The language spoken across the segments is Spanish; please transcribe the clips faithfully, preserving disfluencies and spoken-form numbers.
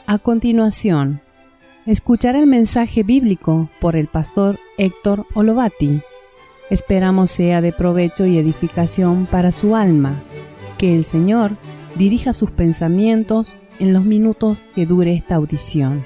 A continuación, escuchar el mensaje bíblico por el pastor Héctor Olovati. Esperamos sea de provecho y edificación para su alma. Que el Señor dirija sus pensamientos en los minutos que dure esta audición.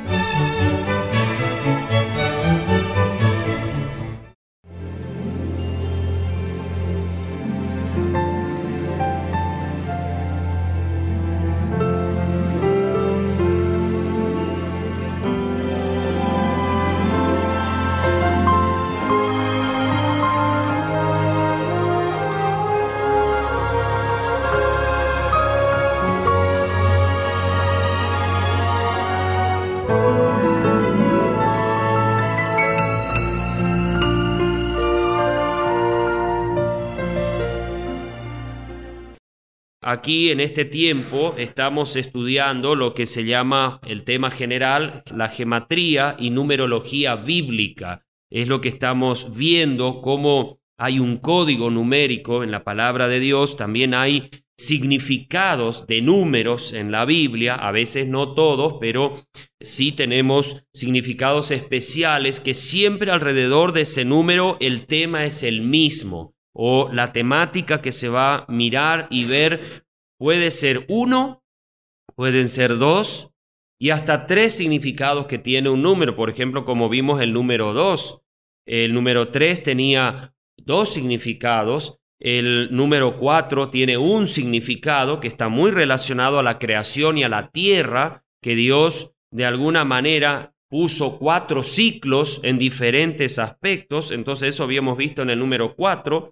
Aquí en este tiempo estamos estudiando lo que se llama el tema general, la gematría y numerología bíblica. Es lo que estamos viendo, cómo hay un código numérico en la palabra de Dios, también hay significados de números en la Biblia, a veces no todos, pero sí tenemos significados especiales que siempre alrededor de ese número el tema es el mismo. O la temática que se va a mirar y ver puede ser uno, pueden ser dos y hasta tres significados que tiene un número. Por ejemplo, como vimos el número dos, el número tres tenía dos significados, el número cuatro tiene un significado que está muy relacionado a la creación y a la tierra, que Dios de alguna manera puso cuatro ciclos en diferentes aspectos. Entonces eso habíamos visto en el número cuatro.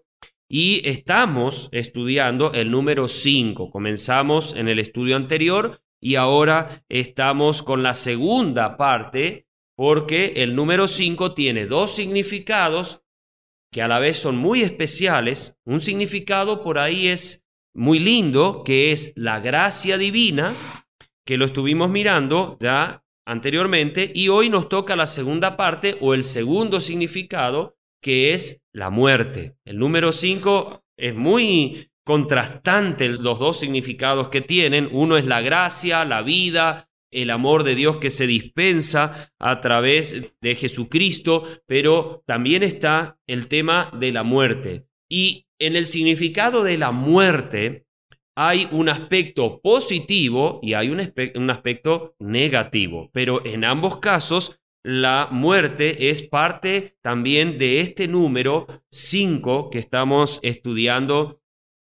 Y estamos estudiando el número cinco. Comenzamos en el estudio anterior y ahora estamos con la segunda parte, porque el número cinco tiene dos significados que a la vez son muy especiales. Un significado por ahí es muy lindo, que es la gracia divina, que lo estuvimos mirando ya anteriormente, y hoy nos toca la segunda parte o el segundo significado, que es la muerte. El número cinco es muy contrastante los dos significados que tienen. Uno es la gracia, la vida, el amor de Dios que se dispensa a través de Jesucristo, pero también está el tema de la muerte. Y en el significado de la muerte hay un aspecto positivo y hay un, aspecto, un aspecto negativo, pero en ambos casos la muerte es parte también de este número cinco que estamos estudiando,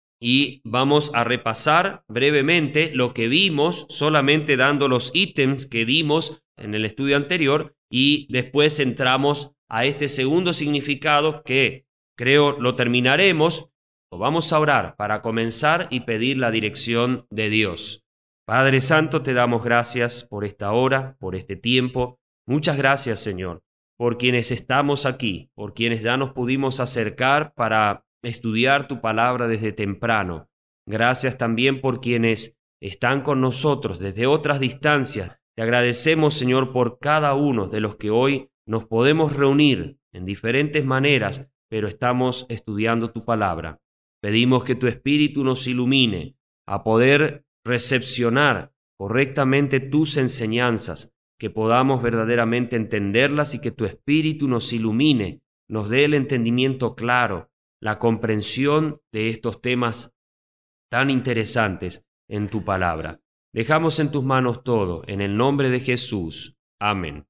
y vamos a repasar brevemente lo que vimos, solamente dando los ítems que dimos en el estudio anterior, y después entramos a este segundo significado que creo lo terminaremos. Vamos a orar para comenzar y pedir la dirección de Dios. Padre Santo, te damos gracias por esta hora, por este tiempo. Muchas gracias, Señor, por quienes estamos aquí, por quienes ya nos pudimos acercar para estudiar tu palabra desde temprano. Gracias también por quienes están con nosotros desde otras distancias. Te agradecemos, Señor, por cada uno de los que hoy nos podemos reunir en diferentes maneras, pero estamos estudiando tu palabra. Pedimos que tu Espíritu nos ilumine a poder recepcionar correctamente tus enseñanzas, que podamos verdaderamente entenderlas y que tu Espíritu nos ilumine, nos dé el entendimiento claro, la comprensión de estos temas tan interesantes en tu palabra. Dejamos en tus manos todo, en el nombre de Jesús. Amén.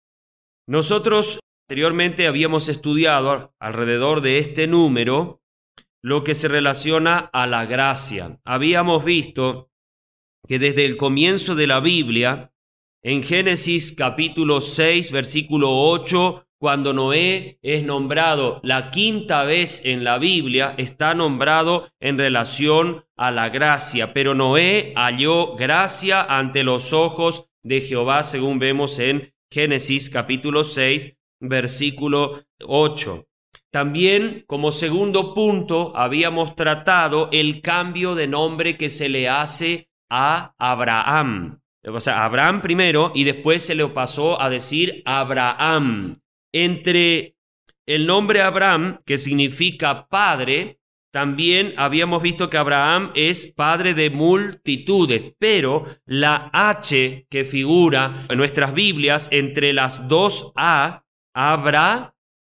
Nosotros anteriormente habíamos estudiado alrededor de este número lo que se relaciona a la gracia. Habíamos visto que desde el comienzo de la Biblia, en Génesis capítulo seis, versículo ocho, cuando Noé es nombrado la quinta vez en la Biblia, está nombrado en relación a la gracia. Pero Noé halló gracia ante los ojos de Jehová, según vemos en Génesis capítulo seis, versículo ocho. También, como segundo punto, habíamos tratado el cambio de nombre que se le hace a Abraham. O sea, Abraham primero y después se le pasó a decir Abraham. Entre el nombre Abraham, que significa padre, también habíamos visto que Abraham es padre de multitudes, pero la H que figura en nuestras Biblias entre las dos A, Abraham,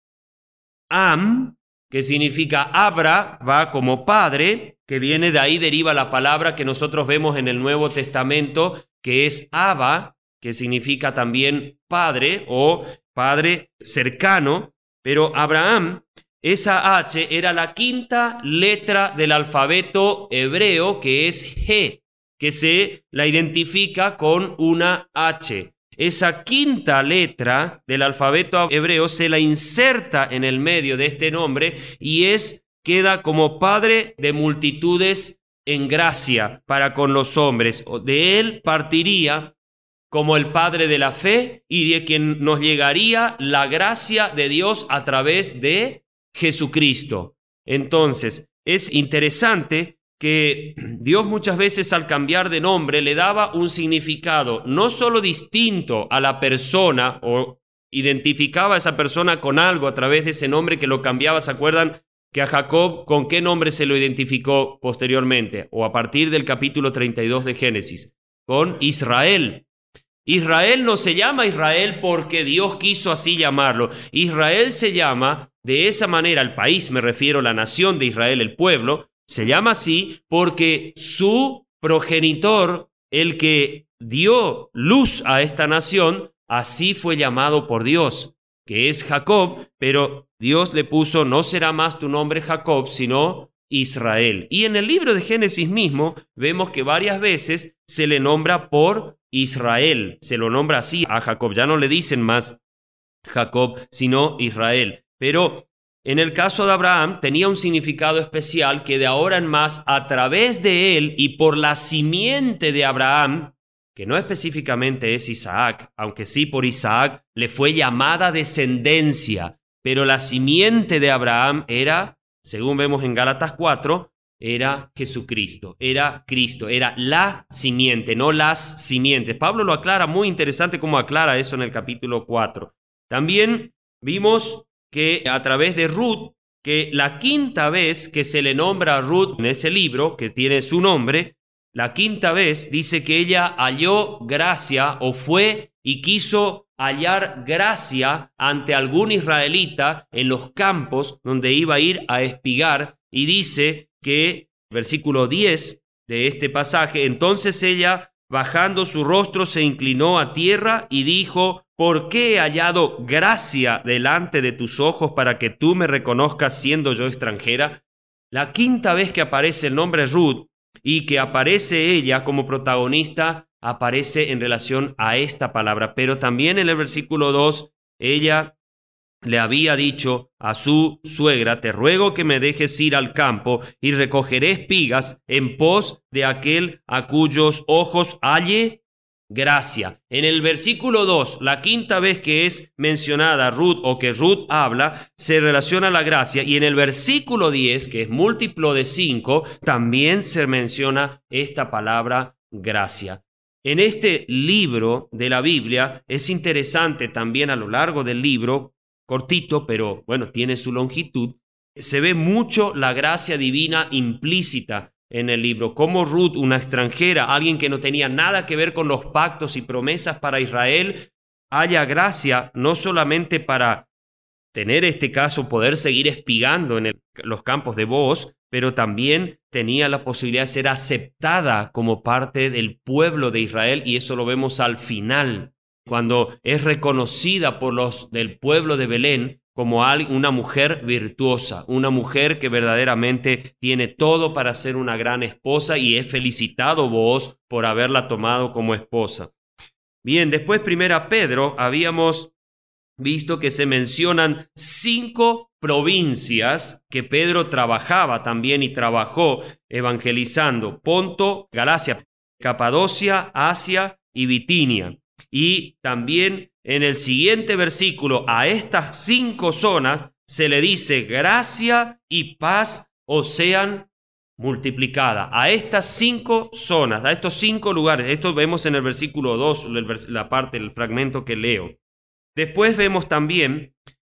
que significa Abra, va como padre, que viene de ahí, deriva la palabra que nosotros vemos en el Nuevo Testamento, que es Abba, que significa también padre o padre cercano, pero Abraham, esa H era la quinta letra del alfabeto hebreo, que es G, que se la identifica con una H. Esa quinta letra del alfabeto hebreo se la inserta en el medio de este nombre y es, queda como padre de multitudes en gracia para con los hombres. De él partiría como el padre de la fe y de quien nos llegaría la gracia de Dios a través de Jesucristo. Entonces, es interesante que Dios muchas veces al cambiar de nombre le daba un significado no solo distinto a la persona o identificaba a esa persona con algo a través de ese nombre que lo cambiaba. ¿Se acuerdan que a Jacob con qué nombre se lo identificó posteriormente o a partir del capítulo treinta y dos de Génesis? Con Israel. Israel no se llama Israel porque Dios quiso así llamarlo. Israel se llama de esa manera, el país, me refiero a la nación de Israel, el pueblo, se llama así porque su progenitor, el que dio luz a esta nación, así fue llamado por Dios, que es Jacob, pero Dios le puso, no será más tu nombre Jacob, sino Israel. Y en el libro de Génesis mismo vemos que varias veces se le nombra por Israel, se lo nombra así a Jacob, ya no le dicen más Jacob, sino Israel. Pero en el caso de Abraham tenía un significado especial que de ahora en más, a través de él y por la simiente de Abraham, que no específicamente es Isaac, aunque sí por Isaac le fue llamada descendencia, pero la simiente de Abraham era, según vemos en Gálatas cuatro, era Jesucristo, era Cristo, era la simiente, no las simientes. Pablo lo aclara, muy interesante cómo aclara eso en el capítulo cuatro. También vimos que a través de Ruth, que la quinta vez que se le nombra a Ruth en ese libro, que tiene su nombre, la quinta vez dice que ella halló gracia o fue y quiso hallar gracia ante algún israelita en los campos donde iba a ir a espigar, y dice que, versículo diez de este pasaje, entonces ella, bajando su rostro, se inclinó a tierra y dijo, ¿por qué he hallado gracia delante de tus ojos para que tú me reconozcas siendo yo extranjera? La quinta vez que aparece el nombre Ruth y que aparece ella como protagonista, aparece en relación a esta palabra. Pero también en el versículo dos, ella le había dicho a su suegra, te ruego que me dejes ir al campo y recogeré espigas en pos de aquel a cuyos ojos halle gracia. En el versículo dos, la quinta vez que es mencionada Ruth o que Ruth habla, se relaciona a la gracia, y en el versículo diez, que es múltiplo de cinco, también se menciona esta palabra gracia. En este libro de la Biblia es interesante también a lo largo del libro, cortito, pero bueno, tiene su longitud, se ve mucho la gracia divina implícita en el libro, como Ruth, una extranjera, alguien que no tenía nada que ver con los pactos y promesas para Israel, haya gracia no solamente para tener este caso, poder seguir espigando en el, los campos de Booz, pero también tenía la posibilidad de ser aceptada como parte del pueblo de Israel, y eso lo vemos al final, cuando es reconocida por los del pueblo de Belén como una mujer virtuosa, una mujer que verdaderamente tiene todo para ser una gran esposa, y es felicitado Booz por haberla tomado como esposa. Bien, después primera Pedro, habíamos visto que se mencionan cinco provincias que Pedro trabajaba también y trabajó evangelizando: Ponto, Galacia, Capadocia, Asia y Bitinia. Y también en el siguiente versículo a estas cinco zonas se le dice gracia y paz os sean multiplicada. A estas cinco zonas, a estos cinco lugares, esto vemos en el versículo dos, la parte, el fragmento que leo. Después vemos también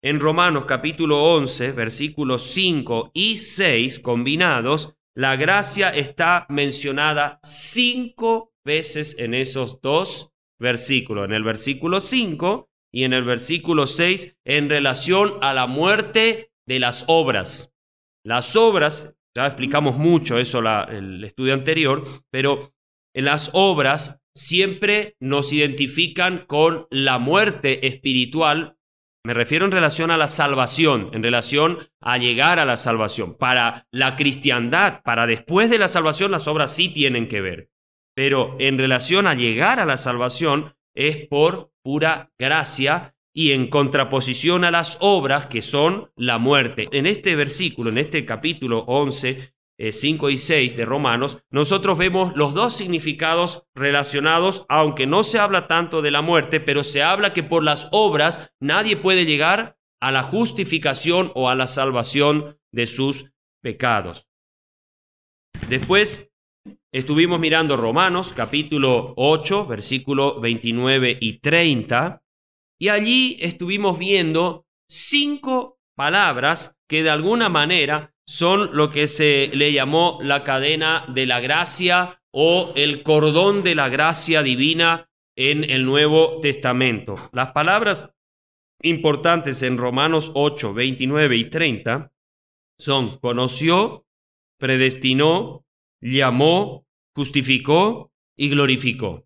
en Romanos capítulo once, versículos cinco y seis combinados, la gracia está mencionada cinco veces en esos dos versículos, en el versículo cinco y en el versículo seis, en relación a la muerte de las obras. Las obras, ya explicamos mucho eso la, el estudio anterior, pero en las obras siempre nos identifican con la muerte espiritual. Me refiero en relación a la salvación, en relación a llegar a la salvación. Para la cristiandad, para después de la salvación, las obras sí tienen que ver. Pero en relación a llegar a la salvación es por pura gracia y en contraposición a las obras que son la muerte. En este versículo, en este capítulo once, eh, cinco y seis de Romanos, nosotros vemos los dos significados relacionados, aunque no se habla tanto de la muerte, pero se habla que por las obras nadie puede llegar a la justificación o a la salvación de sus pecados. Después estuvimos mirando Romanos capítulo ocho, versículos veintinueve y treinta, y allí estuvimos viendo cinco palabras que de alguna manera son lo que se le llamó la cadena de la gracia o el cordón de la gracia divina en el Nuevo Testamento. Las palabras importantes en Romanos ocho, veintinueve y treinta son conoció, predestinó, llamó, justificó y glorificó.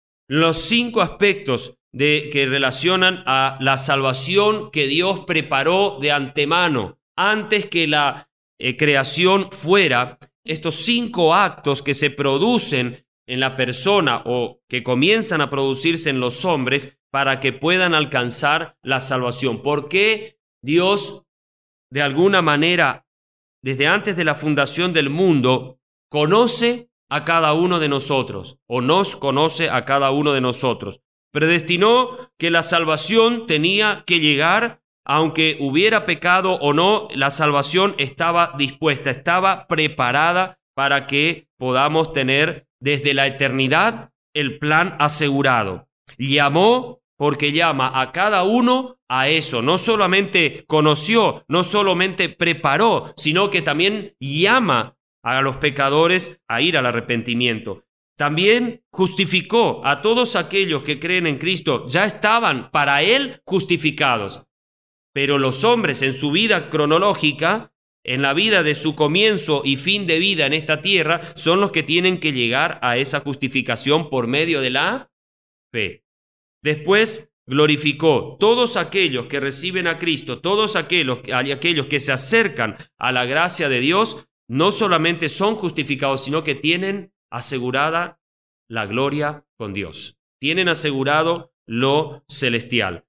Los cinco aspectos de, que relacionan a la salvación que Dios preparó de antemano, antes que la eh, creación fuera, estos cinco actos que se producen en la persona o que comienzan a producirse en los hombres para que puedan alcanzar la salvación. ¿Por qué Dios, de alguna manera, desde antes de la fundación del mundo, conoce a cada uno de nosotros o nos conoce a cada uno de nosotros? Predestinó que la salvación tenía que llegar, aunque hubiera pecado o no, la salvación estaba dispuesta, estaba preparada para que podamos tener desde la eternidad el plan asegurado. Llamó porque llama a cada uno a eso. No solamente conoció, no solamente preparó, sino que también llama a los pecadores a ir al arrepentimiento. También justificó a todos aquellos que creen en Cristo. Ya estaban para Él justificados. Pero los hombres en su vida cronológica, en la vida de su comienzo y fin de vida en esta tierra, son los que tienen que llegar a esa justificación por medio de la fe. Después glorificó todos aquellos que reciben a Cristo, todos aquellos, aquellos que se acercan a la gracia de Dios, no solamente son justificados, sino que tienen asegurada la gloria con Dios. Tienen asegurado lo celestial.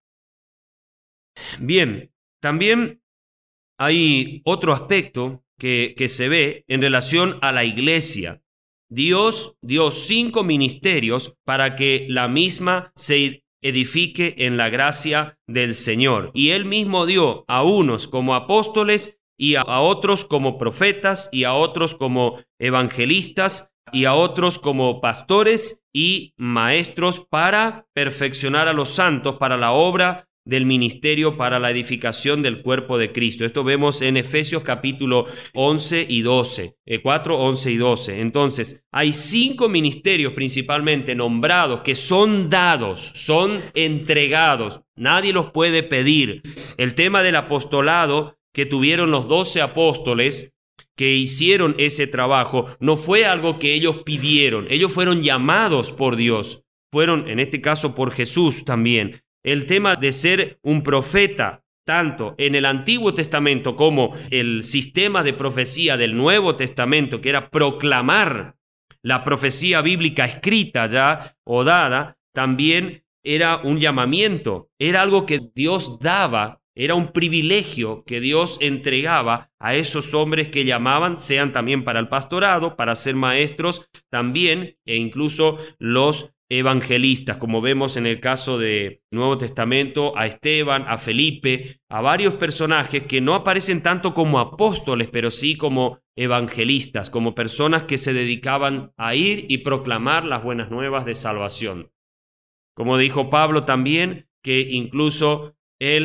Bien, también hay otro aspecto que, que se ve en relación a la iglesia. Dios dio cinco ministerios para que la misma se edifique en la gracia del Señor. Y Él mismo dio a unos como apóstoles y a, a otros como profetas y a otros como evangelistas y a otros como pastores y maestros para perfeccionar a los santos para la obra del ministerio, para la edificación del cuerpo de Cristo. Esto vemos en Efesios capítulo once y doce, cuatro, once y doce. Entonces, hay cinco ministerios principalmente nombrados que son dados, son entregados. Nadie los puede pedir. El tema del apostolado que tuvieron los doce apóstoles que hicieron ese trabajo no fue algo que ellos pidieron. Ellos fueron llamados por Dios. Fueron, en este caso, por Jesús también. El tema de ser un profeta, tanto en el Antiguo Testamento como el sistema de profecía del Nuevo Testamento, que era proclamar la profecía bíblica escrita ya o dada, también era un llamamiento, era algo que Dios daba, era un privilegio que Dios entregaba a esos hombres que llamaban, sean también para el pastorado, para ser maestros también, e incluso los evangelistas, como vemos en el caso del Nuevo Testamento, a Esteban, a Felipe, a varios personajes que no aparecen tanto como apóstoles, pero sí como evangelistas, como personas que se dedicaban a ir y proclamar las buenas nuevas de salvación. Como dijo Pablo también, que incluso él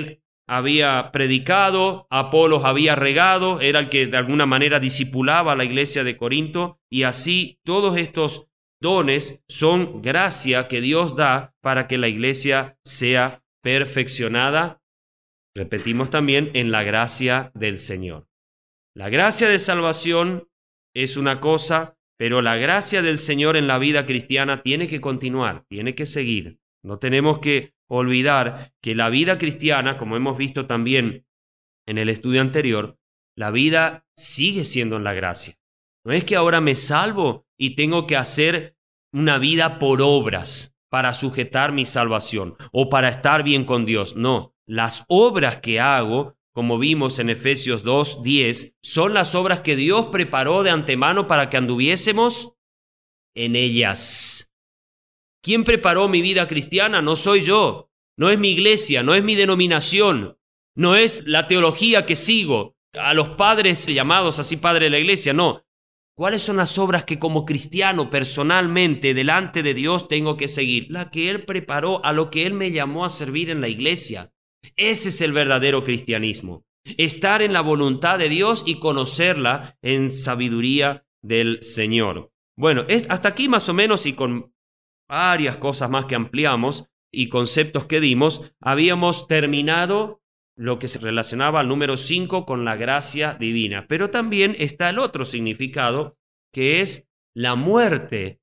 había predicado, Apolos había regado, era el que de alguna manera discipulaba a la iglesia de Corinto, y así todos estos dones son gracia que Dios da para que la iglesia sea perfeccionada. Repetimos también, en la gracia del Señor. La gracia de salvación es una cosa, pero la gracia del Señor en la vida cristiana tiene que continuar, tiene que seguir. No tenemos que olvidar que la vida cristiana, como hemos visto también en el estudio anterior, la vida sigue siendo en la gracia. No es que ahora me salvo y tengo que hacer una vida por obras para sujetar mi salvación o para estar bien con Dios. No, las obras que hago, como vimos en Efesios dos diez, son las obras que Dios preparó de antemano para que anduviésemos en ellas. ¿Quién preparó mi vida cristiana? No soy yo, no es mi iglesia, no es mi denominación, no es la teología que sigo, a los padres llamados así padres de la iglesia, no. ¿Cuáles son las obras que como cristiano personalmente delante de Dios tengo que seguir? La que Él preparó, a lo que Él me llamó a servir en la iglesia. Ese es el verdadero cristianismo. Estar en la voluntad de Dios y conocerla en sabiduría del Señor. Bueno, es, hasta aquí más o menos, y con varias cosas más que ampliamos y conceptos que dimos, habíamos terminado lo que se relacionaba al número cinco con la gracia divina. Pero también está el otro significado, que es la muerte.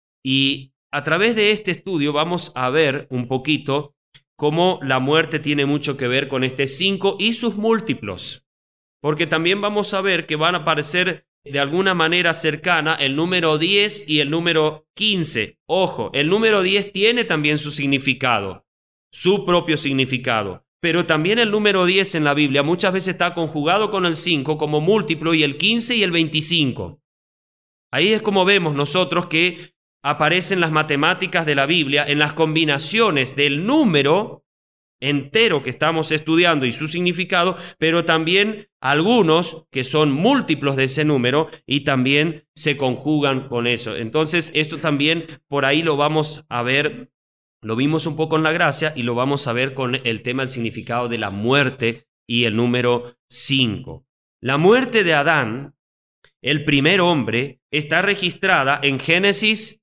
Y a través de este estudio vamos a ver un poquito cómo la muerte tiene mucho que ver con este cinco y sus múltiplos. Porque también vamos a ver que van a aparecer de alguna manera cercana el número diez y el número quince. Ojo, el número diez tiene también su significado, su propio significado. Pero también el número diez en la Biblia muchas veces está conjugado con el cinco como múltiplo, y el quince y el veinticinco. Ahí es como vemos nosotros que aparecen las matemáticas de la Biblia en las combinaciones del número entero que estamos estudiando y su significado, pero también algunos que son múltiplos de ese número y también se conjugan con eso. Entonces, esto también por ahí lo vamos a ver. Lo vimos un poco en la gracia y lo vamos a ver con el tema del significado de la muerte y el número cinco. La muerte de Adán, el primer hombre, está registrada en Génesis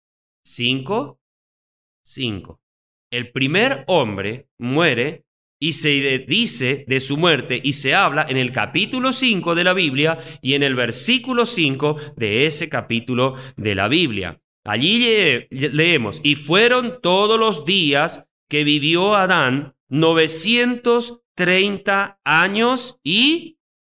cinco, cinco. El primer hombre muere y se dice de su muerte y se habla en el capítulo cinco de la Biblia y en el versículo cinco de ese capítulo de la Biblia. Allí leemos, y fueron todos los días que vivió Adán novecientos treinta años y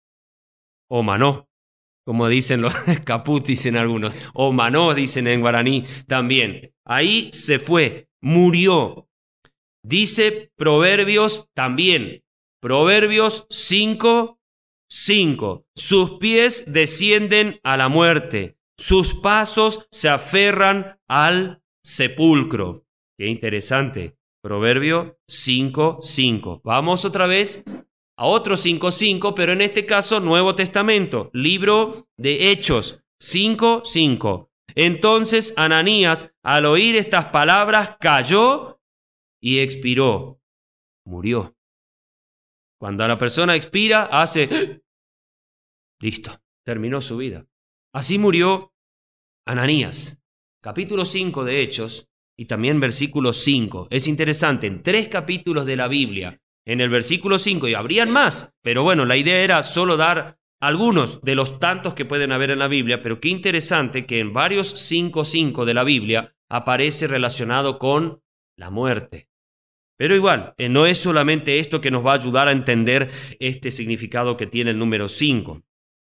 omanó, como dicen los caput, dicen algunos, omanó, dicen en guaraní también. Ahí se fue, murió. Dice Proverbios también, Proverbios cinco, cinco, sus pies descienden a la muerte, sus pasos se aferran al sepulcro. Qué interesante. Proverbio cinco, cinco. Vamos otra vez a otro cinco, cinco, pero en este caso Nuevo Testamento, libro de Hechos cinco, cinco. Entonces Ananías, al oír estas palabras, cayó y expiró. Murió. Cuando la persona expira, hace... Listo, terminó su vida. Así murió Ananías. Capítulo cinco de Hechos y también versículo cinco. Es interesante, en tres capítulos de la Biblia, en el versículo cinco, y habrían más, pero bueno, la idea era solo dar algunos de los tantos que pueden haber en la Biblia, pero qué interesante que en varios cinco, cinco de la Biblia aparece relacionado con la muerte. Pero igual, eh, no es solamente esto que nos va a ayudar a entender este significado que tiene el número cinco.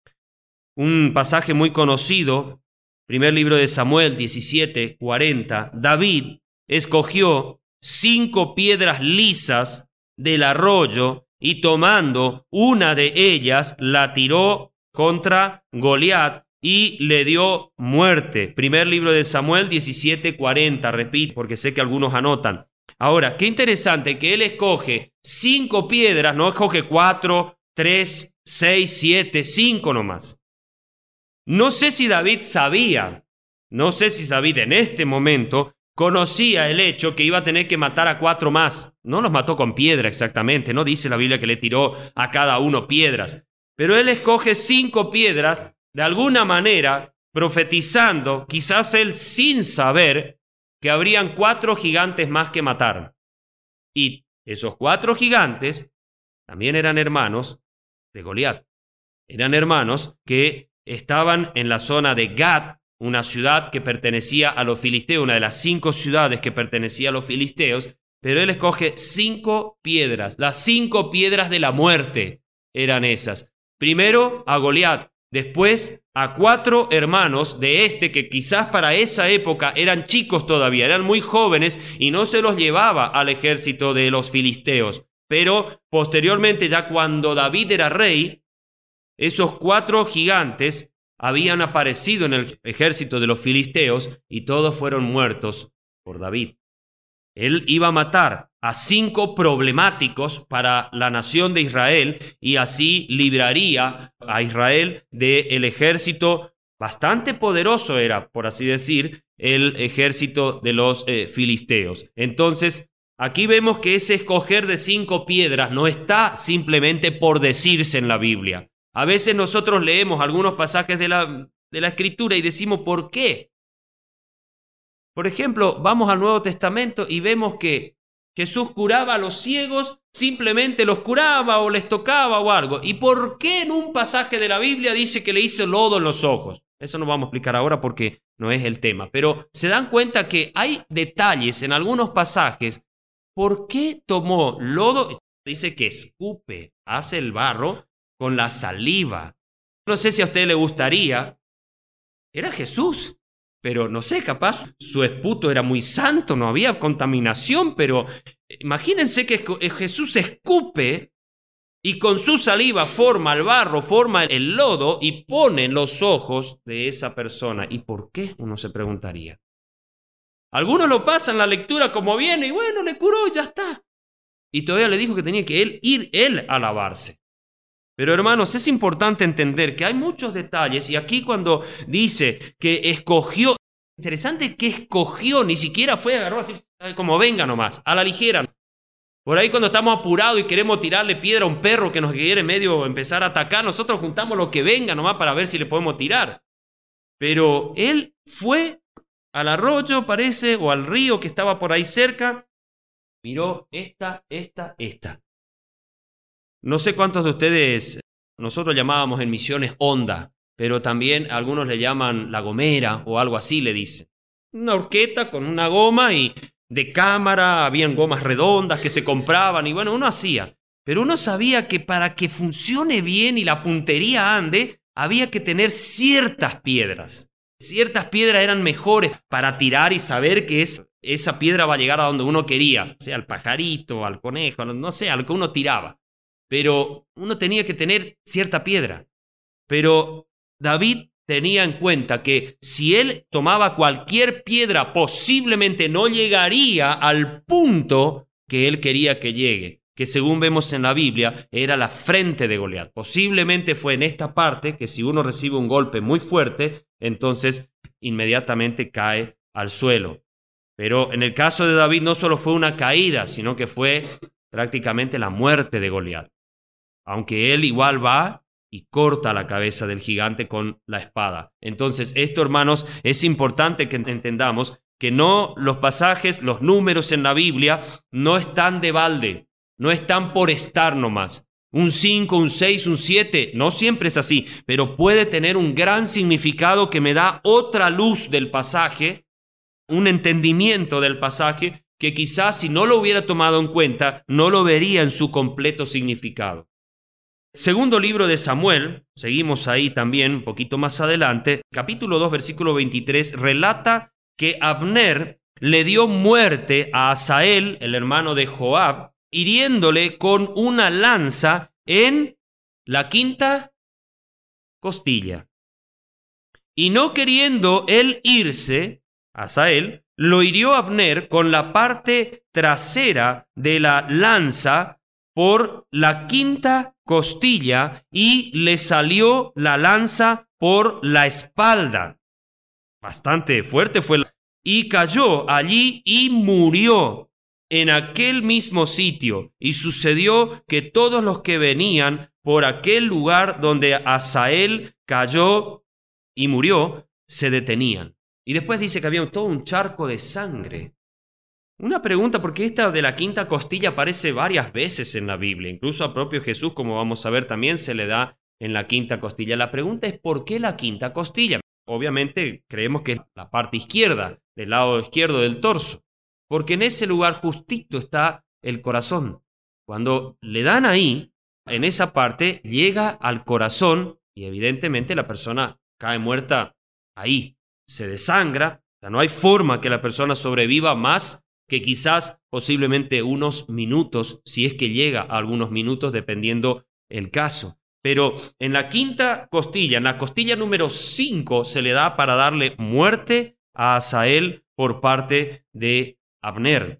Un pasaje muy conocido, primer libro de Samuel diecisiete, cuarenta, David escogió cinco piedras lisas del arroyo y tomando una de ellas la tiró contra Goliat y le dio muerte. Primer libro de Samuel diecisiete, cuarenta, repito porque sé que algunos anotan. Ahora, qué interesante que él escoge cinco piedras, no escoge cuatro, tres, seis, siete, cinco nomás. No sé si David sabía, no sé si David en este momento conocía el hecho que iba a tener que matar a cuatro más. No los mató con piedra exactamente, no dice la Biblia que le tiró a cada uno piedras, pero él escoge cinco piedras, de alguna manera profetizando, quizás él sin saber, que habrían cuatro gigantes más que matar. Y esos cuatro gigantes también eran hermanos de Goliat. Eran hermanos que estaban en la zona de Gat, una ciudad que pertenecía a los filisteos, una de las cinco ciudades que pertenecía a los filisteos, pero él escoge cinco piedras, las cinco piedras de la muerte eran esas. Primero a Goliat, después a cuatro hermanos de este que quizás para esa época eran chicos todavía, eran muy jóvenes y no se los llevaba al ejército de los filisteos. Pero posteriormente, ya cuando David era rey, esos cuatro gigantes habían aparecido en el ejército de los filisteos y todos fueron muertos por David. Él iba a matar a cinco problemáticos para la nación de Israel y así libraría a Israel del ejército bastante poderoso, era, por así decir, el ejército de los eh, filisteos. Entonces, aquí vemos que ese escoger de cinco piedras no está simplemente por decirse en la Biblia. A veces nosotros leemos algunos pasajes de la, de la Escritura y decimos ¿por qué? Por ejemplo, vamos al Nuevo Testamento y vemos que Jesús curaba a los ciegos, simplemente los curaba o les tocaba o algo. ¿Y por qué en un pasaje de la Biblia dice que le hizo lodo en los ojos? Eso no vamos a explicar ahora porque no es el tema. Pero se dan cuenta que hay detalles en algunos pasajes. ¿Por qué tomó lodo? Dice que escupe, hace el barro con la saliva. No sé si a usted le gustaría. Era Jesús, pero no sé, capaz su esputo era muy santo, no había contaminación, pero imagínense que Jesús escupe y con su saliva forma el barro, forma el lodo y pone en los ojos de esa persona. ¿Y por qué? Uno se preguntaría. Algunos lo pasan la lectura como viene y bueno, le curó y ya está. Y todavía le dijo que tenía que él ir él a lavarse. Pero hermanos, es importante entender que hay muchos detalles y aquí cuando dice que escogió, interesante que escogió, ni siquiera fue agarró así como venga nomás, a la ligera. Por ahí cuando estamos apurados y queremos tirarle piedra a un perro que nos quiere medio empezar a atacar, nosotros juntamos lo que venga nomás para ver si le podemos tirar. Pero él fue al arroyo, parece, o al río que estaba por ahí cerca, miró esta, esta, esta. No sé cuántos de ustedes, nosotros llamábamos en Misiones onda, pero también algunos le llaman la gomera o algo así le dicen. Una horqueta con una goma y de cámara, habían gomas redondas que se compraban y bueno, uno hacía. Pero uno sabía que para que funcione bien y la puntería ande, había que tener ciertas piedras. Ciertas piedras eran mejores para tirar y saber que es, esa piedra va a llegar a donde uno quería, sea al pajarito, al conejo, no sé, al que uno tiraba. Pero uno tenía que tener cierta piedra. Pero David tenía en cuenta que si él tomaba cualquier piedra, posiblemente no llegaría al punto que él quería que llegue, que según vemos en la Biblia, era la frente de Goliat. Posiblemente fue en esta parte que si uno recibe un golpe muy fuerte, entonces inmediatamente cae al suelo. Pero en el caso de David no solo fue una caída, sino que fue prácticamente la muerte de Goliat. Aunque él igual va y corta la cabeza del gigante con la espada. Entonces, esto, hermanos, es importante que entendamos que no los pasajes, los números en la Biblia no están de balde, no están por estar nomás. Un cinco, un seis, un siete, no siempre es así, pero puede tener un gran significado que me da otra luz del pasaje, un entendimiento del pasaje que quizás si no lo hubiera tomado en cuenta, no lo vería en su completo significado. Segundo libro de Samuel, seguimos ahí también un poquito más adelante, capítulo dos, versículo veintitrés, relata que Abner le dio muerte a Asael, el hermano de Joab, hiriéndole con una lanza en la quinta costilla. Y no queriendo él irse, Asael, lo hirió Abner con la parte trasera de la lanza por la quinta costilla y le salió la lanza por la espalda. Bastante fuerte fue y cayó allí y murió en aquel mismo sitio. Y sucedió que todos los que venían por aquel lugar donde Hazael cayó y murió, se detenían. Y después dice que había todo un charco de sangre. Una pregunta, porque esta de la quinta costilla aparece varias veces en la Biblia, incluso a propio Jesús, como vamos a ver, también se le da en la quinta costilla. La pregunta es, ¿por qué la quinta costilla? Obviamente creemos que es la parte izquierda, del lado izquierdo del torso, porque en ese lugar justito está el corazón. Cuando le dan ahí, en esa parte, llega al corazón y evidentemente la persona cae muerta ahí, se desangra, o sea, no hay forma que la persona sobreviva más que quizás posiblemente unos minutos, si es que llega a algunos minutos, dependiendo el caso. Pero en la quinta costilla, en la costilla número cinco, se le da para darle muerte a Hazael por parte de Abner.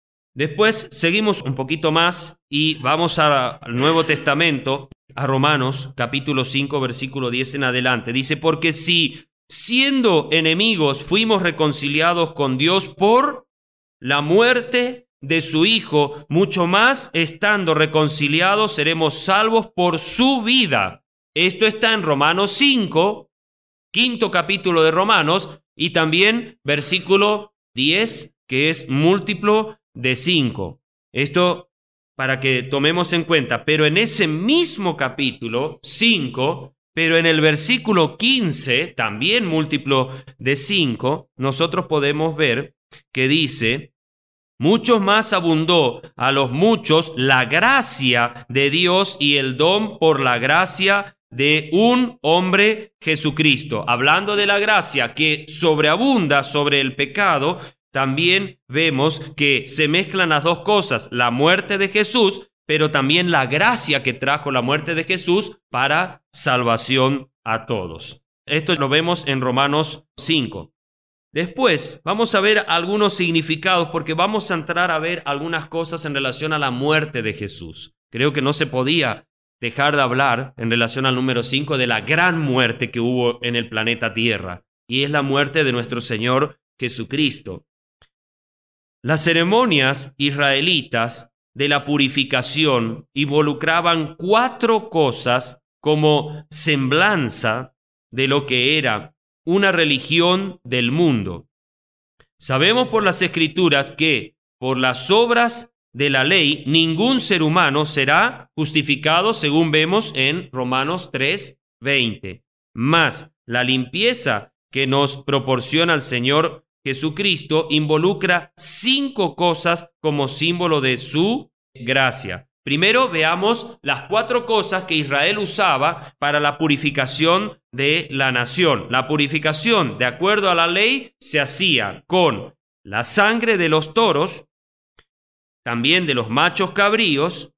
Después seguimos un poquito más y vamos a- al Nuevo Testamento, a Romanos, capítulo cinco, versículo diez en adelante. Dice, porque si siendo enemigos fuimos reconciliados con Dios por la muerte de su Hijo, mucho más estando reconciliados seremos salvos por su vida. Esto está en Romanos cinco, quinto capítulo de Romanos, y también versículo diez, que es múltiplo de cinco. Esto para que tomemos en cuenta, pero en ese mismo capítulo cinco, pero en el versículo quince, también múltiplo de cinco, nosotros podemos ver que dice, muchos más abundó a los muchos la gracia de Dios y el don por la gracia de un hombre Jesucristo. Hablando de la gracia que sobreabunda sobre el pecado, también vemos que se mezclan las dos cosas, la muerte de Jesús, pero también la gracia que trajo la muerte de Jesús para salvación a todos. Esto lo vemos en Romanos cinco. Después vamos a ver algunos significados porque vamos a entrar a ver algunas cosas en relación a la muerte de Jesús. Creo que no se podía dejar de hablar en relación al número cinco de la gran muerte que hubo en el planeta Tierra, y es la muerte de nuestro Señor Jesucristo. Las ceremonias israelitas de la purificación involucraban cuatro cosas como semblanza de lo que era una religión del mundo. Sabemos por las Escrituras que por las obras de la ley ningún ser humano será justificado, según vemos en Romanos tres veinte. Mas la limpieza que nos proporciona el Señor Jesucristo involucra cinco cosas como símbolo de su gracia. Primero veamos las cuatro cosas que Israel usaba para la purificación de la nación. La purificación, de acuerdo a la ley, se hacía con la sangre de los toros, también de los machos cabríos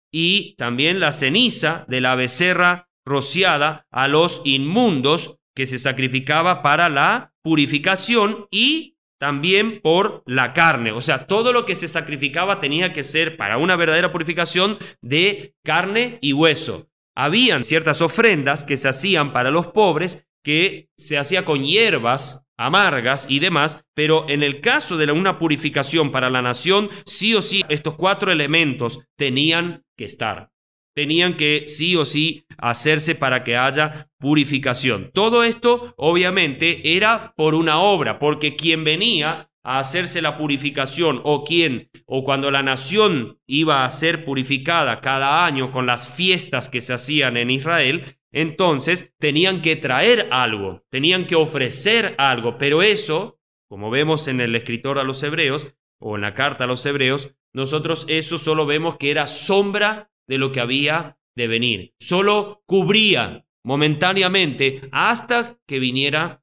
y también la ceniza de la becerra rociada a los inmundos que se sacrificaba para la purificación y también por la carne. O sea, todo lo que se sacrificaba tenía que ser para una verdadera purificación de carne y hueso. Habían ciertas ofrendas que se hacían para los pobres que se hacía con hierbas amargas y demás, pero en el caso de una purificación para la nación, sí o sí estos cuatro elementos tenían que estar. Tenían que sí o sí hacerse para que haya purificación. Todo esto obviamente era por una obra, porque quien venía a hacerse la purificación o quien o cuando la nación iba a ser purificada cada año con las fiestas que se hacían en Israel, entonces tenían que traer algo, tenían que ofrecer algo, pero eso, como vemos en el escritor a los Hebreos o en la carta a los Hebreos, nosotros eso solo vemos que era sombra de lo que había de venir. Solo cubría momentáneamente hasta que viniera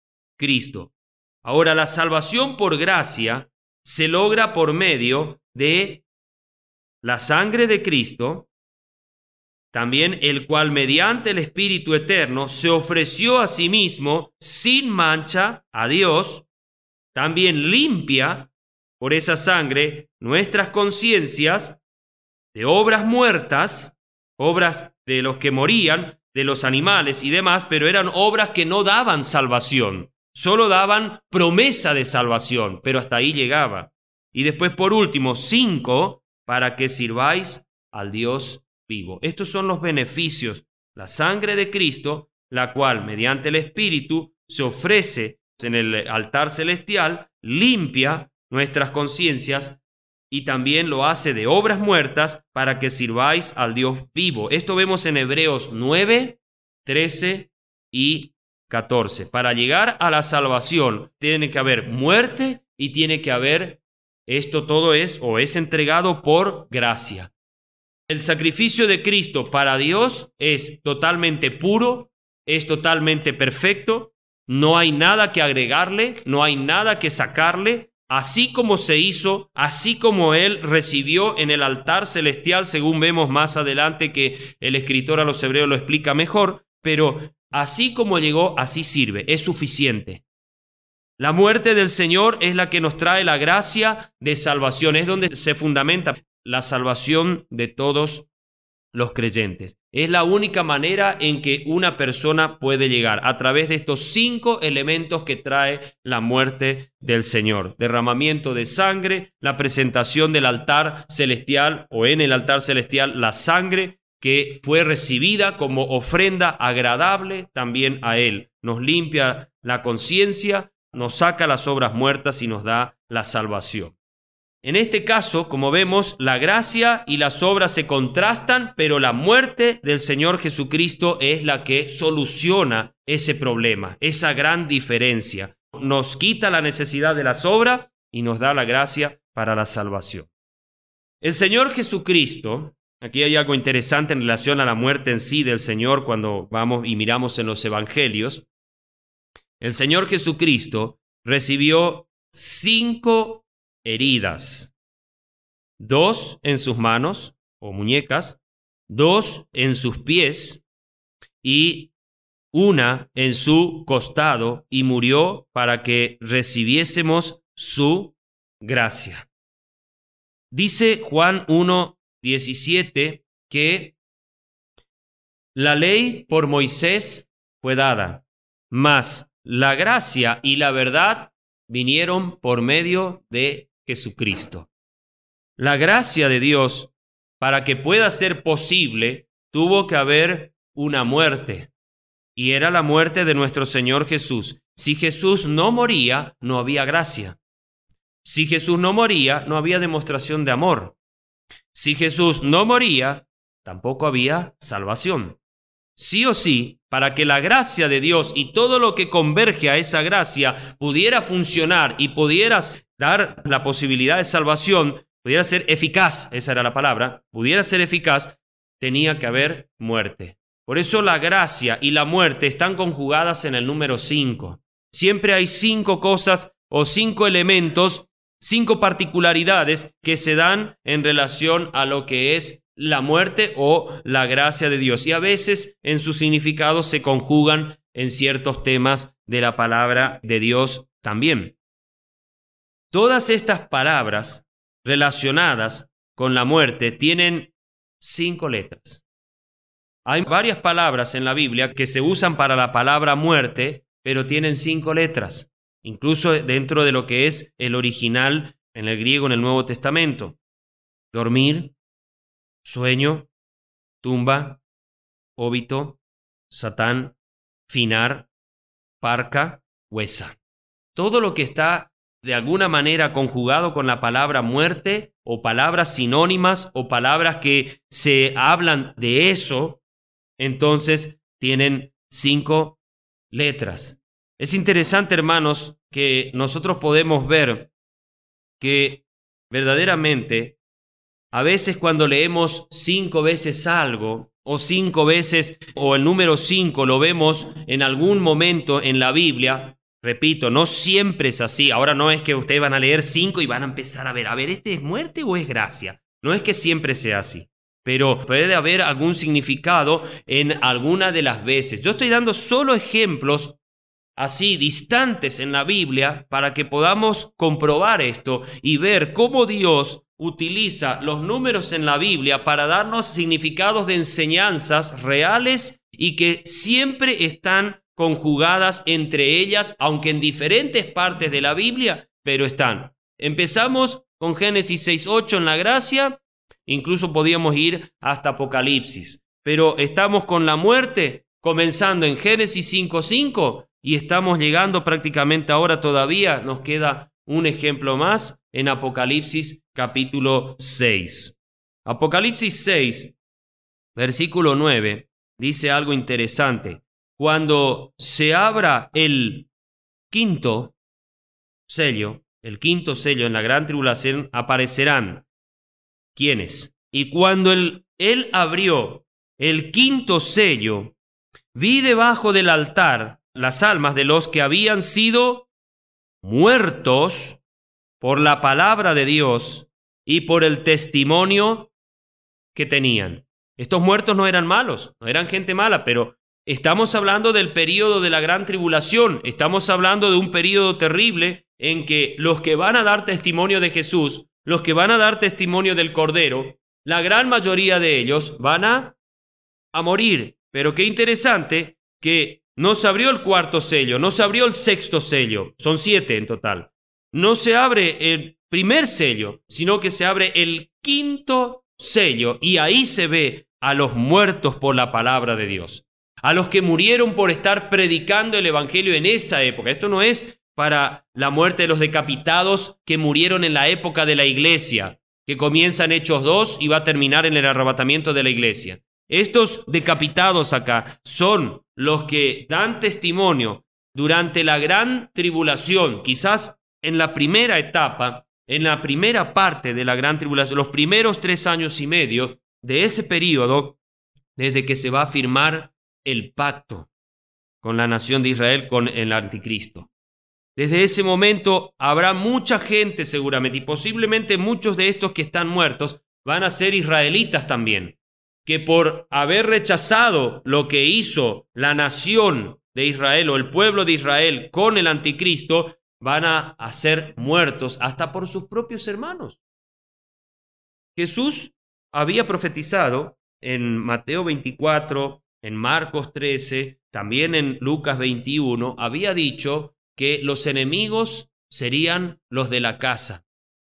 Cristo. Ahora, la salvación por gracia se logra por medio de la sangre de Cristo, también el cual mediante el Espíritu Eterno se ofreció a sí mismo sin mancha a Dios, también limpia por esa sangre nuestras conciencias de obras muertas, obras de los que morían, de los animales y demás, pero eran obras que no daban salvación. solo daban promesa de salvación, pero hasta ahí llegaba. Y después, por último, cinco, para que sirváis al Dios vivo. Estos son los beneficios. La sangre de Cristo, la cual, mediante el Espíritu, se ofrece en el altar celestial, limpia nuestras conciencias y también lo hace de obras muertas para que sirváis al Dios vivo. Esto vemos en Hebreos nueve, trece y catorce. Para llegar a la salvación tiene que haber muerte y tiene que haber, esto todo es o es entregado por gracia. El sacrificio de Cristo para Dios es totalmente puro, es totalmente perfecto, no hay nada que agregarle, no hay nada que sacarle. Así como se hizo, así como Él recibió en el altar celestial, según vemos más adelante que el escritor a los hebreos lo explica mejor, pero así como llegó, así sirve, es suficiente. La muerte del Señor es la que nos trae la gracia de salvación, es donde se fundamenta la salvación de todos los creyentes. Es la única manera en que una persona puede llegar, a través de estos cinco elementos que trae la muerte del Señor. Derramamiento de sangre, la presentación del altar celestial o en el altar celestial la sangre que fue recibida como ofrenda agradable también a Él. Nos limpia la conciencia, nos saca las obras muertas y nos da la salvación. En este caso, como vemos, la gracia y las obras se contrastan, pero la muerte del Señor Jesucristo es la que soluciona ese problema, esa gran diferencia. Nos quita la necesidad de las obras y nos da la gracia para la salvación. El Señor Jesucristo, aquí hay algo interesante en relación a la muerte en sí del Señor cuando vamos y miramos en los evangelios. El Señor Jesucristo recibió cinco heridas, dos en sus manos o muñecas, dos en sus pies y una en su costado, y murió para que recibiésemos su gracia. Dice Juan uno diecisiete que la ley por Moisés fue dada, mas la gracia y la verdad vinieron por medio de Jesucristo. La gracia de Dios, para que pueda ser posible, tuvo que haber una muerte, y era la muerte de nuestro Señor Jesús. Si Jesús no moría, no había gracia. Si Jesús no moría, no había demostración de amor. Si Jesús no moría, tampoco había salvación. Sí o sí, para que la gracia de Dios y todo lo que converge a esa gracia pudiera funcionar y pudiera dar la posibilidad de salvación, pudiera ser eficaz, esa era la palabra, pudiera ser eficaz, tenía que haber muerte. Por eso la gracia y la muerte están conjugadas en el número cinco. Siempre hay cinco cosas o cinco elementos, cinco particularidades que se dan en relación a lo que es la muerte o la gracia de Dios. Y a veces en su significado se conjugan en ciertos temas de la palabra de Dios también. Todas estas palabras relacionadas con la muerte tienen cinco letras. Hay varias palabras en la Biblia que se usan para la palabra muerte, pero tienen cinco letras, incluso dentro de lo que es el original en el griego en el Nuevo Testamento. Dormir, sueño, tumba, óbito, satán, finar, parca, huesa. Todo lo que está de alguna manera conjugado con la palabra muerte o palabras sinónimas o palabras que se hablan de eso, entonces tienen cinco letras. Es interesante, hermanos, que nosotros podemos ver que verdaderamente a veces cuando leemos cinco veces algo, o cinco veces, o el número cinco lo vemos en algún momento en la Biblia, repito, no siempre es así. Ahora no es que ustedes van a leer cinco y van a empezar a ver, a ver, ¿este es muerte o es gracia? No es que siempre sea así, pero puede haber algún significado en alguna de las veces. Yo estoy dando solo ejemplos así distantes en la Biblia para que podamos comprobar esto y ver cómo Dios utiliza los números en la Biblia para darnos significados de enseñanzas reales y que siempre están conjugadas entre ellas, aunque en diferentes partes de la Biblia, pero están. Empezamos con Génesis seis ocho en la gracia, incluso podíamos ir hasta Apocalipsis, pero estamos con la muerte comenzando en Génesis cinco cinco y estamos llegando prácticamente ahora todavía, nos queda un ejemplo más en Apocalipsis capítulo seis. Apocalipsis seis, versículo nueve, dice algo interesante. Cuando se abra el quinto sello, el quinto sello en la gran tribulación, aparecerán. ¿Quiénes? Y cuando él, él abrió el quinto sello, vi debajo del altar las almas de los que habían sido muertos por la palabra de Dios y por el testimonio que tenían. Estos muertos no eran malos, no eran gente mala, pero estamos hablando del período de la gran tribulación, estamos hablando de un período terrible en que los que van a dar testimonio de Jesús, los que van a dar testimonio del Cordero, la gran mayoría de ellos van a, a morir. Pero qué interesante que no se abrió el cuarto sello, no se abrió el sexto sello, son siete en total. No se abre el primer sello, sino que se abre el quinto sello y ahí se ve a los muertos por la palabra de Dios, a los que murieron por estar predicando el evangelio en esa época. Esto no es para la muerte de los decapitados que murieron en la época de la iglesia, que comienza en Hechos dos y va a terminar en el arrebatamiento de la iglesia. Estos decapitados acá son los que dan testimonio durante la gran tribulación, quizás en la primera etapa, en la primera parte de la gran tribulación, los primeros tres años y medio de ese periodo, desde que se va a firmar el pacto con la nación de Israel, con el anticristo. Desde ese momento habrá mucha gente seguramente, y posiblemente muchos de estos que están muertos van a ser israelitas también, que por haber rechazado lo que hizo la nación de Israel o el pueblo de Israel con el anticristo, van a, a ser muertos hasta por sus propios hermanos. Jesús había profetizado en Mateo veinticuatro, en Marcos trece, también en Lucas veintiuno, había dicho que los enemigos serían los de la casa.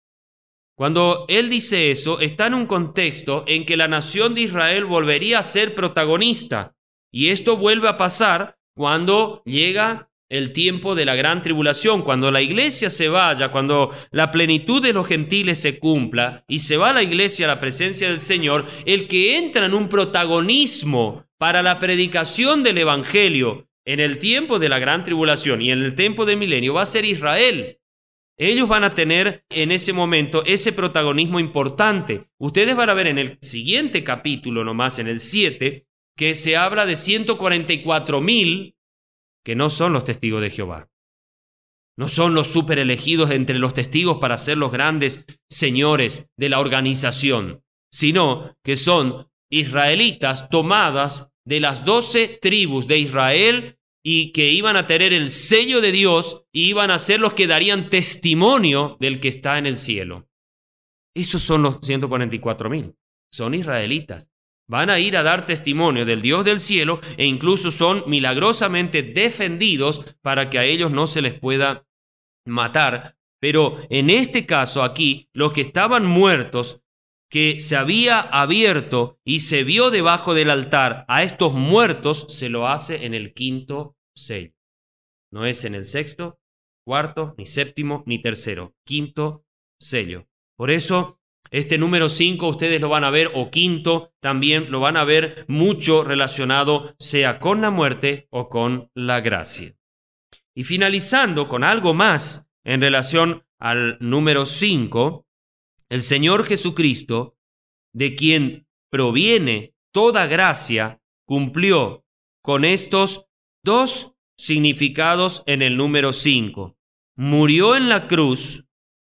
Cuando él dice eso, está en un contexto en que la nación de Israel volvería a ser protagonista. Y esto vuelve a pasar cuando llega el tiempo de la gran tribulación, cuando la iglesia se vaya, cuando la plenitud de los gentiles se cumpla y se va a la iglesia a la presencia del Señor, el que entra en un protagonismo para la predicación del evangelio en el tiempo de la gran tribulación y en el tiempo del milenio va a ser Israel. Ellos van a tener en ese momento ese protagonismo importante. Ustedes van a ver en el siguiente capítulo nomás, en el siete, que se habla de ciento cuarenta y cuatro mil que no son los testigos de Jehová. No son los super elegidos entre los testigos para ser los grandes señores de la organización, sino que son israelitas tomadas de las doce tribus de Israel y que iban a tener el sello de Dios y iban a ser los que darían testimonio del que está en el cielo. Esos son los ciento cuarenta y cuatro mil. Son israelitas. Van a ir a dar testimonio del Dios del cielo e incluso son milagrosamente defendidos para que a ellos no se les pueda matar. Pero en este caso aquí, los que estaban muertos, que se había abierto y se vio debajo del altar a estos muertos, se lo hace en el quinto sello. No es en el sexto, cuarto, ni séptimo, ni tercero. Quinto sello. Por eso, este número cinco ustedes lo van a ver, o quinto también lo van a ver mucho relacionado, sea con la muerte o con la gracia. Y finalizando con algo más en relación al número cinco, el Señor Jesucristo, de quien proviene toda gracia, cumplió con estos dos significados en el número cinco. Murió en la cruz,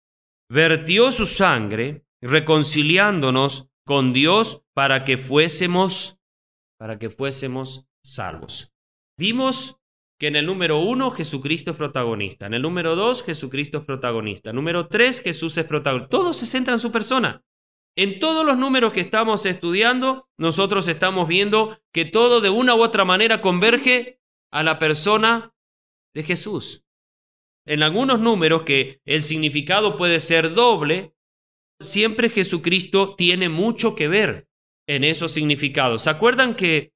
vertió su sangre, reconciliándonos con Dios para que fuésemos, para que fuésemos salvos. Vimos que en el número uno Jesucristo es protagonista, en el número dos Jesucristo es protagonista, número tres Jesús es protagonista. Todo se centra en su persona. En todos los números que estamos estudiando, nosotros estamos viendo que todo de una u otra manera converge a la persona de Jesús. En algunos números que el significado puede ser doble, siempre Jesucristo tiene mucho que ver en esos significados. ¿Se acuerdan que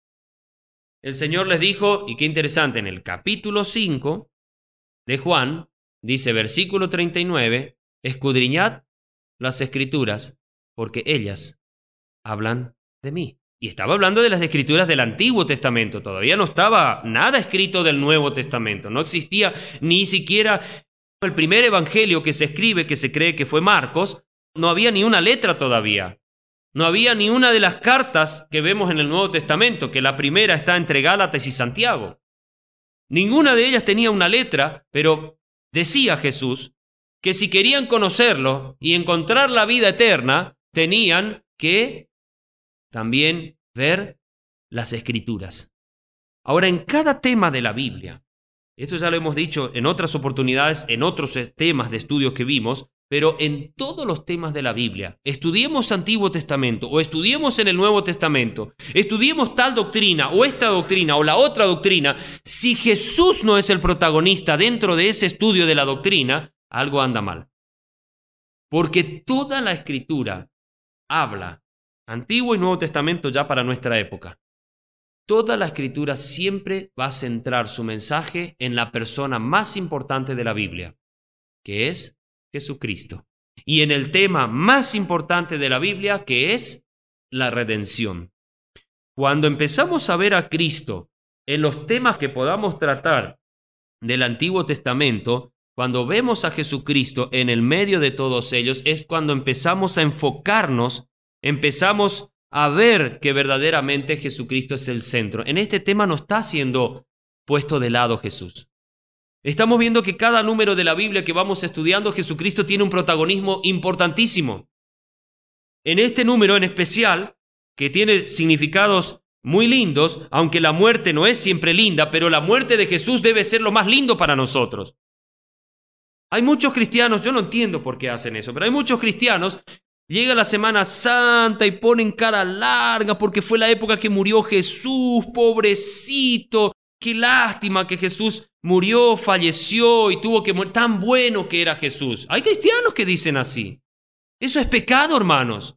el Señor les dijo, y qué interesante, en el capítulo cinco de Juan, dice versículo treinta y nueve, escudriñad las Escrituras, porque ellas hablan de mí? Y estaba hablando de las Escrituras del Antiguo Testamento, todavía no estaba nada escrito del Nuevo Testamento, no existía ni siquiera el primer evangelio que se escribe, que se cree que fue Marcos, no había ni una letra todavía. No había ni una de las cartas que vemos en el Nuevo Testamento, que la primera está entre Gálatas y Santiago. Ninguna de ellas tenía una letra, pero decía Jesús que si querían conocerlo y encontrar la vida eterna, tenían que también ver las Escrituras. Ahora, en cada tema de la Biblia, esto ya lo hemos dicho en otras oportunidades, en otros temas de estudios que vimos, pero en todos los temas de la Biblia, estudiemos Antiguo Testamento o estudiemos en el Nuevo Testamento, estudiemos tal doctrina o esta doctrina o la otra doctrina, si Jesús no es el protagonista dentro de ese estudio de la doctrina, algo anda mal. Porque toda la Escritura habla, Antiguo y Nuevo Testamento ya para nuestra época, toda la Escritura siempre va a centrar su mensaje en la persona más importante de la Biblia, que es Jesucristo. Y en el tema más importante de la Biblia, que es la redención. Cuando empezamos a ver a Cristo en los temas que podamos tratar del Antiguo Testamento, cuando vemos a Jesucristo en el medio de todos ellos, es cuando empezamos a enfocarnos, empezamos a ver que verdaderamente Jesucristo es el centro. En este tema no está siendo puesto de lado Jesús. Estamos viendo que cada número de la Biblia que vamos estudiando, Jesucristo tiene un protagonismo importantísimo. En este número en especial, que tiene significados muy lindos, aunque la muerte no es siempre linda, pero la muerte de Jesús debe ser lo más lindo para nosotros. Hay muchos cristianos, yo no entiendo por qué hacen eso, pero hay muchos cristianos, llega la Semana Santa y ponen cara larga porque fue la época que murió Jesús, pobrecito. Qué lástima que Jesús murió, falleció y tuvo que morir. Tan bueno que era Jesús. Hay cristianos que dicen así. Eso es pecado, hermanos.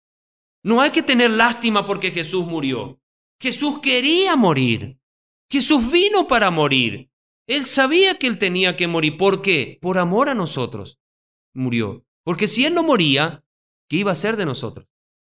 No hay que tener lástima porque Jesús murió. Jesús quería morir. Jesús vino para morir. Él sabía que Él tenía que morir. ¿Por qué? Por amor a nosotros murió. Porque si Él no moría, ¿qué iba a ser de nosotros?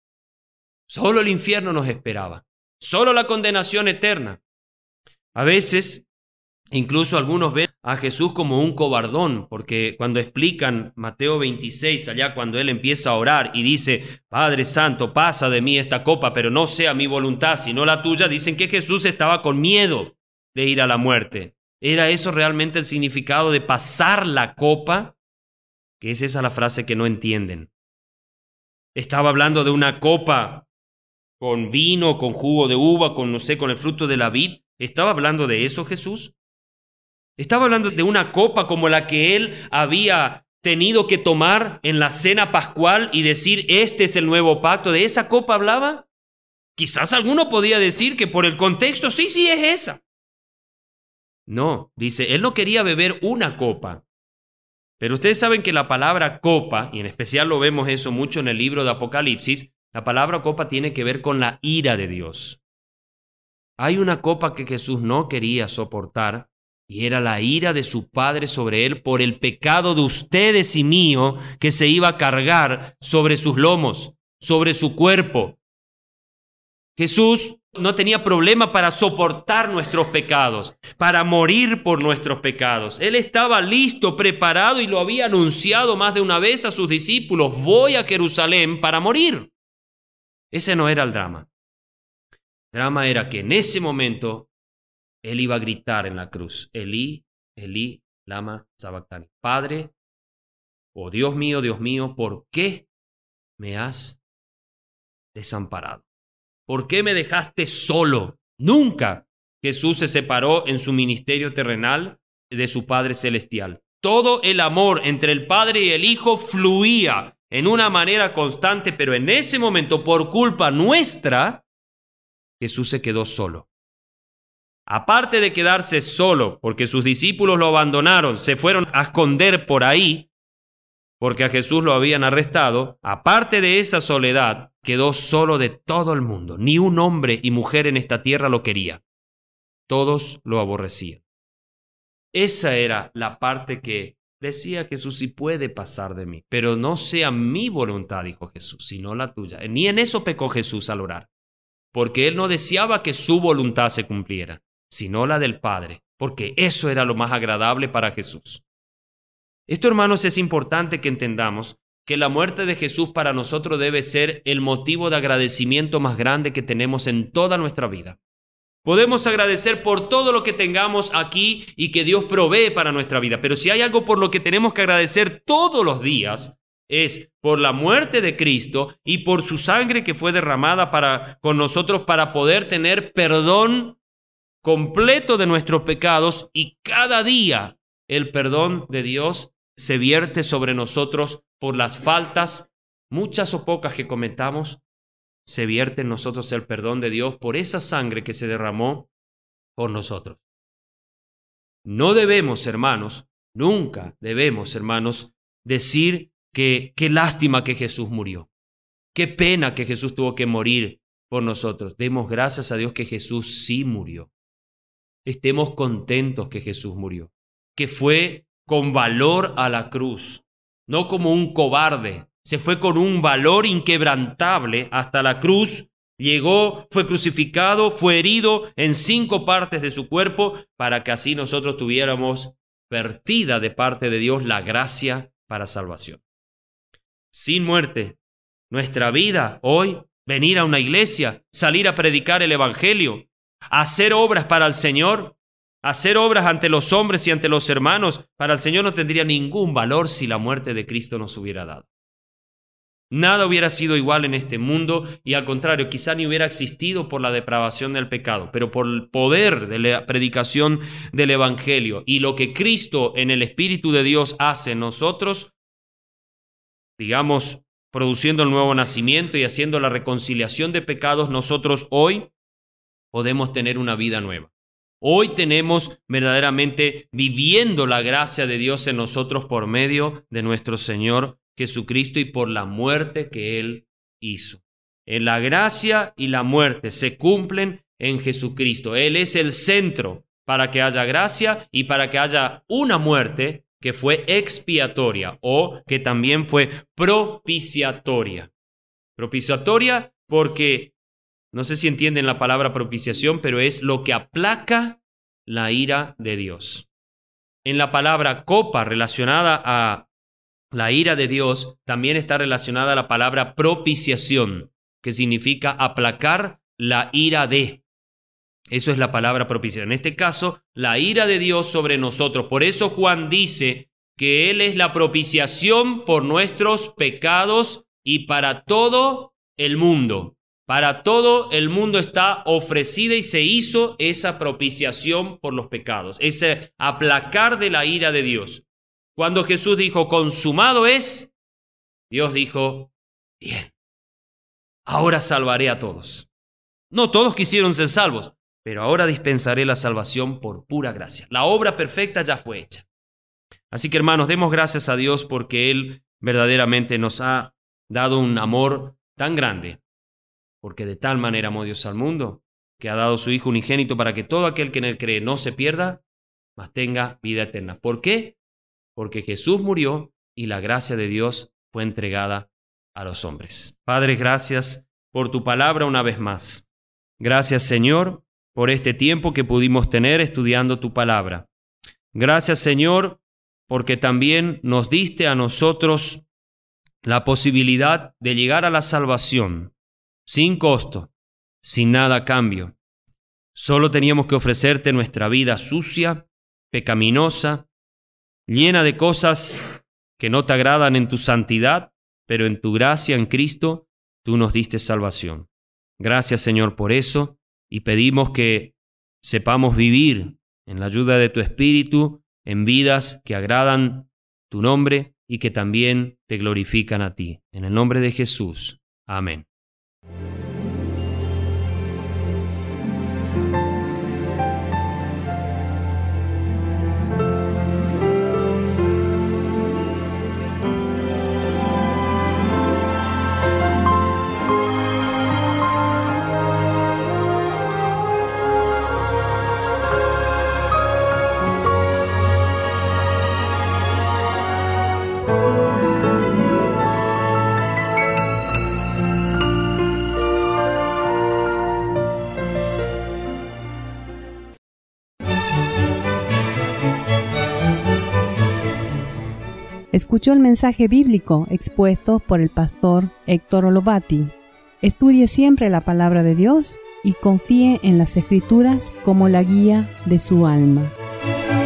Solo el infierno nos esperaba. Solo la condenación eterna. A veces, incluso algunos ven a Jesús como un cobardón, porque cuando explican Mateo veintiséis, allá cuando Él empieza a orar y dice, Padre Santo, pasa de mí esta copa, pero no sea mi voluntad, sino la tuya, dicen que Jesús estaba con miedo de ir a la muerte. ¿Era eso realmente el significado de pasar la copa? Que es esa la frase que no entienden. Estaba hablando de una copa con vino, con jugo de uva, con, no sé, con el fruto de la vid. ¿Estaba hablando de eso Jesús? ¿Estaba hablando de una copa como la que Él había tenido que tomar en la cena pascual y decir, este es el nuevo pacto? ¿De esa copa hablaba? Quizás alguno podía decir que por el contexto, sí, sí, es esa. No, dice, Él no quería beber una copa. Pero ustedes saben que la palabra copa, y en especial lo vemos eso mucho en el libro de Apocalipsis, la palabra copa tiene que ver con la ira de Dios. Hay una copa que Jesús no quería soportar y era la ira de su Padre sobre Él por el pecado de ustedes y mío que se iba a cargar sobre sus lomos, sobre su cuerpo. Jesús no tenía problema para soportar nuestros pecados, para morir por nuestros pecados. Él estaba listo, preparado y lo había anunciado más de una vez a sus discípulos, voy a Jerusalén para morir. Ese no era el drama. El drama era que en ese momento Él iba a gritar en la cruz, Elí, Elí, lama sabactani. Padre, oh Dios mío, Dios mío, ¿por qué me has desamparado? ¿Por qué me dejaste solo? Nunca Jesús se separó en su ministerio terrenal de su Padre Celestial. Todo el amor entre el Padre y el Hijo fluía en una manera constante, pero en ese momento, por culpa nuestra, Jesús se quedó solo. aparte de quedarse solo, porque sus discípulos lo abandonaron, se fueron a esconder por ahí, porque a Jesús lo habían arrestado, aparte de esa soledad, quedó solo de todo el mundo. Ni un hombre y mujer en esta tierra lo quería. Todos lo aborrecían. Esa era la parte que decía Jesús: si puede pasar de mí, pero no sea mi voluntad, dijo Jesús, sino la tuya. Ni en eso pecó Jesús al orar, porque él no deseaba que su voluntad se cumpliera, sino la del Padre, porque eso era lo más agradable para Jesús. Esto, hermanos, es importante que entendamos que la muerte de Jesús para nosotros debe ser el motivo de agradecimiento más grande que tenemos en toda nuestra vida. Podemos agradecer por todo lo que tengamos aquí y que Dios provee para nuestra vida, pero si hay algo por lo que tenemos que agradecer todos los días, es por la muerte de Cristo y por su sangre que fue derramada para, con nosotros para poder tener perdón completo de nuestros pecados, y cada día el perdón de Dios se vierte sobre nosotros por las faltas, muchas o pocas que cometamos. Se vierte en nosotros el perdón de Dios por esa sangre que se derramó por nosotros. No debemos, hermanos, nunca debemos, hermanos, decir que qué lástima que Jesús murió. Qué pena que Jesús tuvo que morir por nosotros. Demos gracias a Dios que Jesús sí murió. Estemos contentos que Jesús murió, que fue con valor a la cruz, no como un cobarde. Se fue con un valor inquebrantable hasta la cruz, llegó, fue crucificado, fue herido en cinco partes de su cuerpo, para que así nosotros tuviéramos vertida de parte de Dios la gracia para salvación. Sin muerte, nuestra vida hoy, venir a una iglesia, salir a predicar el evangelio, hacer obras para el Señor, hacer obras ante los hombres y ante los hermanos, para el Señor no tendría ningún valor si la muerte de Cristo nos hubiera dado. Nada hubiera sido igual en este mundo, y al contrario, quizá ni hubiera existido por la depravación del pecado, pero por el poder de la predicación del evangelio y lo que Cristo en el Espíritu de Dios hace en nosotros, digamos, produciendo el nuevo nacimiento y haciendo la reconciliación de pecados, nosotros hoy podemos tener una vida nueva. Hoy tenemos verdaderamente viviendo la gracia de Dios en nosotros por medio de nuestro Señor Jesucristo y por la muerte que Él hizo. En la gracia y la muerte se cumplen en Jesucristo. Él es el centro para que haya gracia y para que haya una muerte que fue expiatoria o que también fue propiciatoria. Propiciatoria porque, no sé si entienden la palabra propiciación, pero es lo que aplaca la ira de Dios. En la palabra copa relacionada a la ira de Dios también está relacionada a la palabra propiciación, que significa aplacar la ira de. Eso es la palabra propiciación. En este caso, la ira de Dios sobre nosotros. Por eso Juan dice que Él es la propiciación por nuestros pecados y para todo el mundo. Para todo el mundo está ofrecida y se hizo esa propiciación por los pecados, ese aplacar de la ira de Dios. Cuando Jesús dijo, consumado es, Dios dijo, bien, ahora salvaré a todos. No todos quisieron ser salvos, pero ahora dispensaré la salvación por pura gracia. La obra perfecta ya fue hecha. Así que, hermanos, demos gracias a Dios porque Él verdaderamente nos ha dado un amor tan grande, porque de tal manera amó Dios al mundo, que ha dado su Hijo unigénito para que todo aquel que en Él cree no se pierda, mas tenga vida eterna. ¿Por qué? Porque Jesús murió y la gracia de Dios fue entregada a los hombres. Padre, gracias por tu palabra una vez más. Gracias, Señor, por este tiempo que pudimos tener estudiando tu palabra. Gracias, Señor, porque también nos diste a nosotros la posibilidad de llegar a la salvación sin costo, sin nada a cambio. Solo teníamos que ofrecerte nuestra vida sucia, pecaminosa, llena de cosas que no te agradan en tu santidad, pero en tu gracia en Cristo tú nos diste salvación. Gracias, Señor, por eso, y pedimos que sepamos vivir en la ayuda de tu Espíritu en vidas que agradan tu nombre y que también te glorifican a ti. En el nombre de Jesús. Amén. Escuchó el mensaje bíblico expuesto por el pastor Héctor Olovati. Estudie siempre la palabra de Dios y confíe en las Escrituras como la guía de su alma.